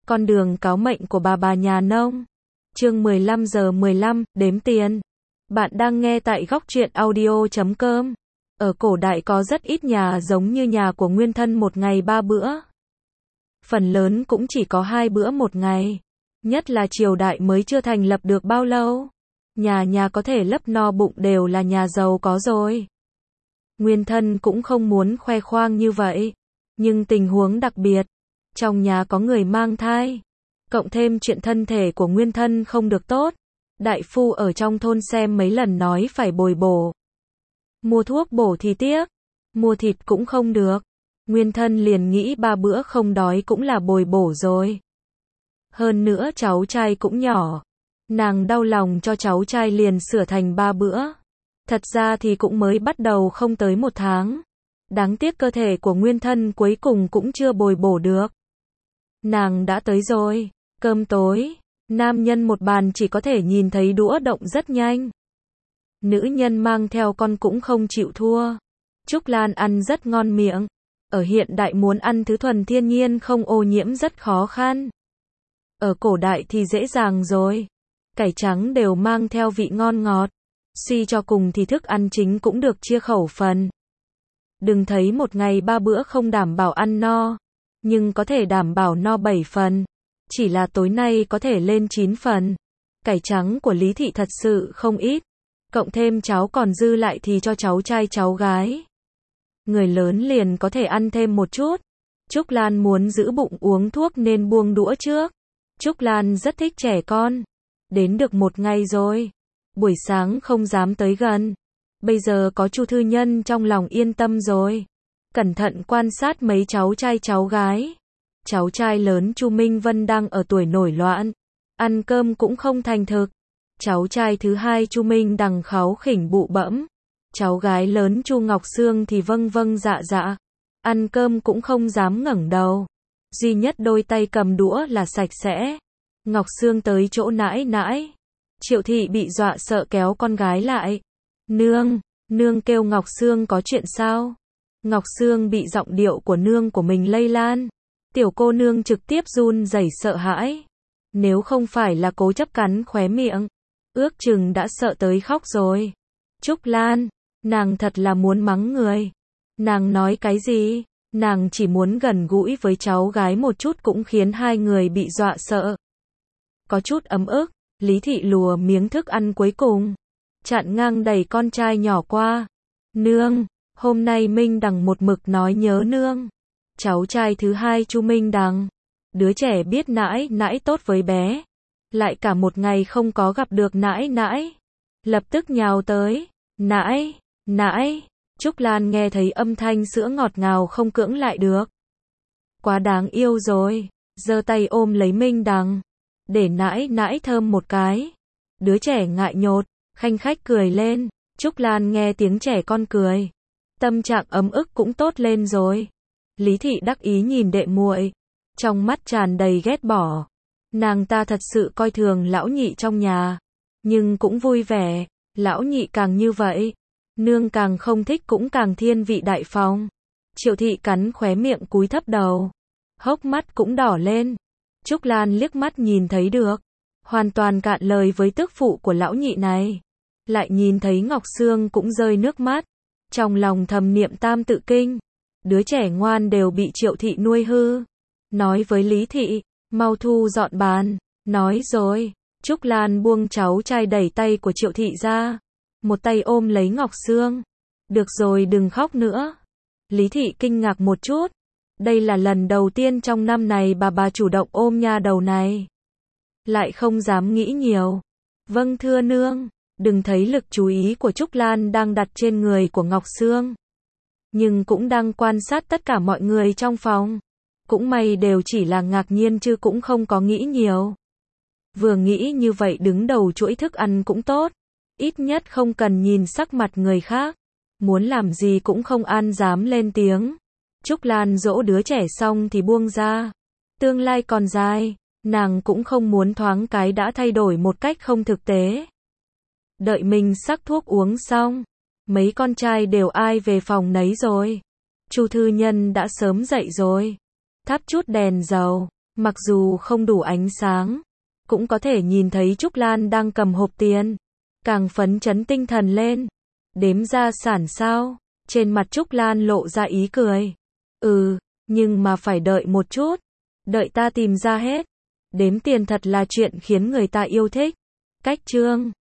Con đường cáo mệnh của bà nhà nông. Chương 15:15, đếm tiền. Bạn đang nghe tại góc truyện audio.com. Ở cổ đại có rất ít nhà giống như nhà của Nguyên Thân một ngày 3 bữa. Phần lớn cũng chỉ có 2 bữa một ngày. Nhất là triều đại mới chưa thành lập được bao lâu. Nhà có thể lấp no bụng đều là nhà giàu có rồi. Nguyên Thân cũng không muốn khoe khoang như vậy. Nhưng tình huống đặc biệt. Trong nhà có người mang thai. Cộng thêm chuyện thân thể của Nguyên Thân không được tốt. Đại phu ở trong thôn xem mấy lần nói phải bồi bổ. Mua thuốc bổ thì tiếc. Mua thịt cũng không được. Nguyên Thân liền nghĩ 3 bữa không đói cũng là bồi bổ rồi. Hơn nữa cháu trai cũng nhỏ. Nàng đau lòng cho cháu trai liền sửa thành 3 bữa. Thật ra thì cũng mới bắt đầu không tới 1 tháng. Đáng tiếc cơ thể của Nguyên Thân cuối cùng cũng chưa bồi bổ được. Nàng đã tới rồi. Cơm tối. Nam nhân một bàn chỉ có thể nhìn thấy đũa động rất nhanh. Nữ nhân mang theo con cũng không chịu thua. Trúc Lan ăn rất ngon miệng. Ở hiện đại muốn ăn thứ thuần thiên nhiên không ô nhiễm rất khó khăn. Ở cổ đại thì dễ dàng rồi. Cải trắng đều mang theo vị ngon ngọt. Suy cho cùng thì thức ăn chính cũng được chia khẩu phần. Đừng thấy một ngày 3 bữa không đảm bảo ăn no. Nhưng có thể đảm bảo no 7 phần. Chỉ là tối nay có thể lên 9 phần. Cải trắng của Lý Thị thật sự không ít. Cộng thêm cháu còn dư lại thì cho cháu trai cháu gái. Người lớn liền có thể ăn thêm một chút. Trúc Lan muốn giữ bụng uống thuốc nên buông đũa trước. Trúc Lan rất thích trẻ con. Đến được 1 ngày rồi. Buổi sáng không dám tới gần. Bây giờ có Chu Thư Nhân trong lòng yên tâm rồi. Cẩn thận quan sát mấy cháu trai cháu gái. Cháu trai lớn Chu Minh Vân đang ở tuổi nổi loạn. Ăn cơm cũng không thành thực. Cháu trai thứ hai Chu Minh Đằng kháu khỉnh bụ bẫm. Cháu gái lớn Chu Ngọc Sương thì vâng vâng dạ dạ. Ăn cơm cũng không dám ngẩng đầu. Duy nhất đôi tay cầm đũa là sạch sẽ. Ngọc Sương tới chỗ nãi nãi. Triệu Thị bị dọa sợ kéo con gái lại. Nương kêu Ngọc Sương có chuyện sao? Ngọc Sương bị giọng điệu của nương của mình lây lan. Tiểu cô nương trực tiếp run rẩy sợ hãi. Nếu không phải là cố chấp cắn khóe miệng, ước chừng đã sợ tới khóc rồi. Trúc Lan, nàng thật là muốn mắng người. Nàng nói cái gì? Nàng chỉ muốn gần gũi với cháu gái một chút cũng khiến hai người bị dọa sợ. Có chút ấm ức, Lý Thị lùa miếng thức ăn cuối cùng. Chặn ngang đẩy con trai nhỏ qua. Nương, hôm nay Minh Đằng một mực nói nhớ nương. Cháu trai thứ hai Chu Minh Đằng. Đứa trẻ biết nãi nãi tốt với bé. Lại cả một ngày không có gặp được nãi nãi. Lập tức nhào tới. Nãi. Trúc Lan nghe thấy âm thanh sữa ngọt ngào không cưỡng lại được. Quá đáng yêu rồi. Giơ tay ôm lấy Minh Đằng. Để nãi nãi thơm một cái. Đứa trẻ ngại nhột, khanh khách cười lên. Trúc Lan nghe tiếng trẻ con cười. Tâm trạng ấm ức cũng tốt lên rồi. Lý Thị đắc ý nhìn đệ muội. Trong mắt tràn đầy ghét bỏ. Nàng ta thật sự coi thường lão nhị trong nhà. Nhưng cũng vui vẻ. Lão nhị càng như vậy. Nương càng không thích cũng càng thiên vị đại phong. Triệu Thị cắn khóe miệng cúi thấp đầu. Hốc mắt cũng đỏ lên. Trúc Lan liếc mắt nhìn thấy được. Hoàn toàn cạn lời với tức phụ của lão nhị này. Lại nhìn thấy Ngọc Sương cũng rơi nước mắt. Trong lòng thầm niệm tam tự kinh. Đứa trẻ ngoan đều bị Triệu Thị nuôi hư. Nói với Lý Thị, mau thu dọn bàn. Nói rồi. Trúc Lan buông cháu trai đẩy tay của Triệu Thị ra. Một tay ôm lấy Ngọc Sương. Được rồi đừng khóc nữa. Lý Thị kinh ngạc một chút. Đây là lần đầu tiên trong năm này bà chủ động ôm nha đầu này. Lại không dám nghĩ nhiều. Vâng thưa nương. Đừng thấy lực chú ý của Trúc Lan đang đặt trên người của Ngọc Sương. Nhưng cũng đang quan sát tất cả mọi người trong phòng. Cũng may đều chỉ là ngạc nhiên chứ cũng không có nghĩ nhiều. Vừa nghĩ như vậy đứng đầu chuỗi thức ăn cũng tốt. Ít nhất không cần nhìn sắc mặt người khác. Muốn làm gì cũng không an dám lên tiếng. Trúc Lan dỗ đứa trẻ xong thì buông ra. Tương lai còn dài. Nàng cũng không muốn thoáng cái đã thay đổi một cách không thực tế. Đợi mình sắc thuốc uống xong. Mấy con trai đều ai về phòng nấy rồi. Chu Thư Nhân đã sớm dậy rồi. Thắp chút đèn dầu. Mặc dù không đủ ánh sáng, cũng có thể nhìn thấy Trúc Lan đang cầm hộp tiền. Càng phấn chấn tinh thần lên. Đếm gia sản sao? Trên mặt Trúc Lan lộ ra ý cười. Nhưng mà phải đợi một chút. Đợi ta tìm ra hết. Đếm tiền thật là chuyện khiến người ta yêu thích. Cách chương